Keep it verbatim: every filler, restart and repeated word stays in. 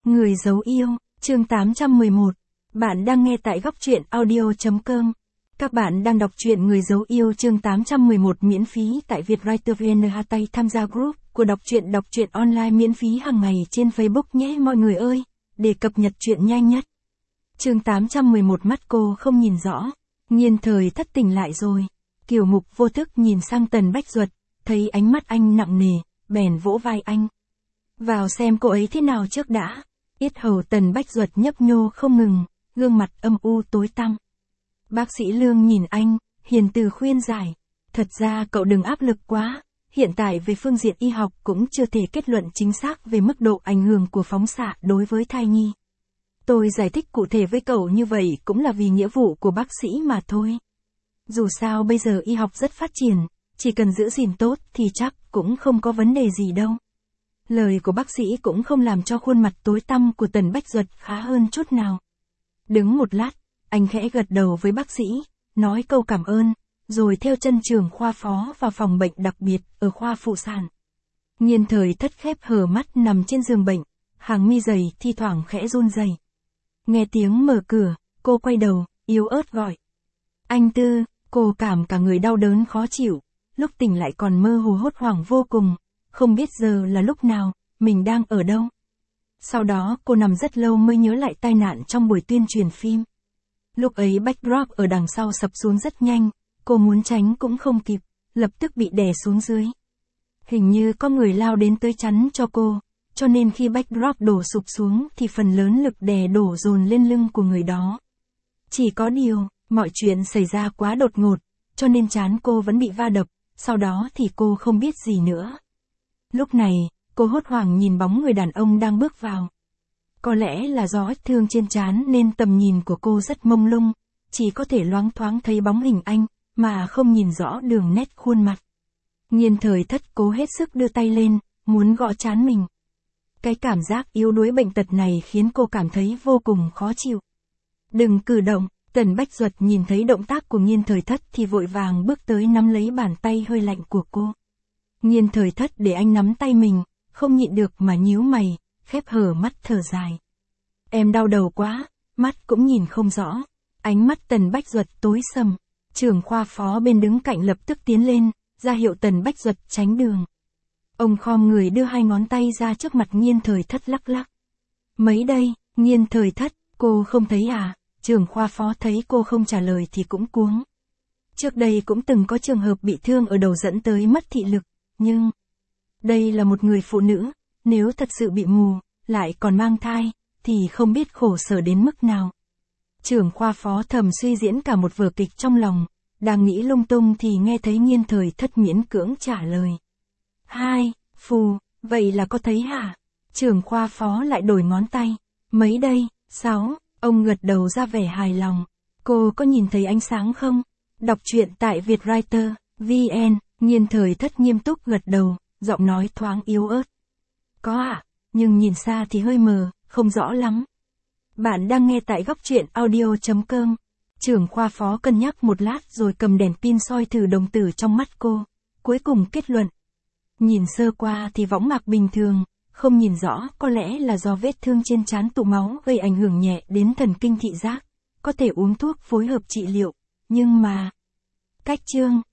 Người giấu yêu, chương tám trăm mười một. Bạn đang nghe tại góc truyện audio chấm com. Các bạn đang đọc truyện Người giấu yêu chương tám trăm mười một miễn phí tại Vietwriter vê en. Tay tham gia group của đọc truyện đọc truyện online miễn phí hàng ngày trên Facebook nhé mọi người ơi, để cập nhật truyện nhanh nhất. Chương tám trăm mười một mắt cô không nhìn rõ. Nhiên Thời thất tỉnh lại rồi. Kiều Mục vô thức nhìn sang Tần Bách Duật, thấy ánh mắt anh nặng nề, bèn vỗ vai anh. Vào xem cô ấy thế nào trước đã. Yết hầu Tần Bách Duật nhấp nhô không ngừng, gương mặt âm u tối tăm. Bác sĩ Lương nhìn anh, hiền từ khuyên giải. Thật ra cậu đừng áp lực quá, hiện tại về phương diện y học cũng chưa thể kết luận chính xác về mức độ ảnh hưởng của phóng xạ đối với thai nhi. Tôi giải thích cụ thể với cậu như vậy cũng là vì nghĩa vụ của bác sĩ mà thôi. Dù sao bây giờ y học rất phát triển, chỉ cần giữ gìn tốt thì chắc cũng không có vấn đề gì đâu. Lời của bác sĩ cũng không làm cho khuôn mặt tối tăm của Tần Bách Duật khá hơn chút nào. Đứng một lát, anh khẽ gật đầu với bác sĩ, nói câu cảm ơn, rồi theo chân trưởng khoa phó vào phòng bệnh đặc biệt ở khoa phụ sản. Nhiên Thời thất khép hờ mắt nằm trên giường bệnh, hàng mi dày thi thoảng khẽ run rẩy. Nghe tiếng mở cửa, cô quay đầu, yếu ớt gọi. Anh Tư, cô cảm cả người đau đớn khó chịu, lúc tỉnh lại còn mơ hồ hốt hoảng vô cùng, không biết giờ là lúc nào, mình đang ở đâu. Sau đó cô nằm rất lâu mới nhớ lại tai nạn trong buổi tuyên truyền phim. Lúc ấy backdrop ở đằng sau sập xuống rất nhanh, cô muốn tránh cũng không kịp, lập tức bị đè xuống dưới. Hình như có người lao đến tới chắn cho cô, cho nên khi backdrop đổ sụp xuống thì phần lớn lực đè đổ dồn lên lưng của người đó. Chỉ có điều, mọi chuyện xảy ra quá đột ngột, cho nên trán cô vẫn bị va đập, sau đó thì cô không biết gì nữa. Lúc này, cô hốt hoảng nhìn bóng người đàn ông đang bước vào. Có lẽ là do vết thương trên trán nên tầm nhìn của cô rất mông lung, chỉ có thể loáng thoáng thấy bóng hình anh, mà không nhìn rõ đường nét khuôn mặt. Nhiên Thời thất cố hết sức đưa tay lên, muốn gõ trán mình. Cái cảm giác yếu đuối bệnh tật này khiến cô cảm thấy vô cùng khó chịu. Đừng cử động. Tần Bách Duật nhìn thấy động tác của Nhiên Thời thất thì vội vàng bước tới nắm lấy bàn tay hơi lạnh của cô. Nhiên Thời thất để anh nắm tay mình, không nhịn được mà nhíu mày, khép hờ mắt thở dài. Em đau đầu quá, mắt cũng nhìn không rõ. Ánh mắt Tần Bách Duật tối sầm. Trưởng khoa phó bên đứng cạnh lập tức tiến lên, ra hiệu Tần Bách Duật tránh đường. Ông khom người đưa hai ngón tay ra trước mặt Nhiên Thời thất lắc lắc. Mấy đây, Nhiên Thời thất, cô không thấy à? Trưởng khoa phó thấy cô không trả lời thì cũng cuống. Trước đây cũng từng có trường hợp bị thương ở đầu dẫn tới mất thị lực, nhưng đây là một người phụ nữ, nếu thật sự bị mù, lại còn mang thai, thì không biết khổ sở đến mức nào. Trưởng khoa phó thầm suy diễn cả một vở kịch trong lòng, đang nghĩ lung tung thì nghe thấy Nhiên Thời thất miễn cưỡng trả lời. Hai, phù, vậy là có thấy hả? Trưởng khoa phó lại đổi ngón tay. Mấy đây, sáu. Ông gật đầu ra vẻ hài lòng. Cô có nhìn thấy ánh sáng không? Đọc truyện tại Vietwriter vê en. Nhiên Thời thất nghiêm túc gật đầu, giọng nói thoáng yếu ớt. Có ạ, à, nhưng nhìn xa thì hơi mờ, không rõ lắm. Bạn đang nghe tại góc truyện audio chấm com. Trưởng khoa phó cân nhắc một lát rồi cầm đèn pin soi thử đồng tử trong mắt cô. Cuối cùng kết luận. Nhìn sơ qua thì võng mạc bình thường. Không nhìn rõ, có lẽ là do vết thương trên trán tụ máu gây ảnh hưởng nhẹ đến thần kinh thị giác, có thể uống thuốc phối hợp trị liệu, nhưng mà... Cách chương,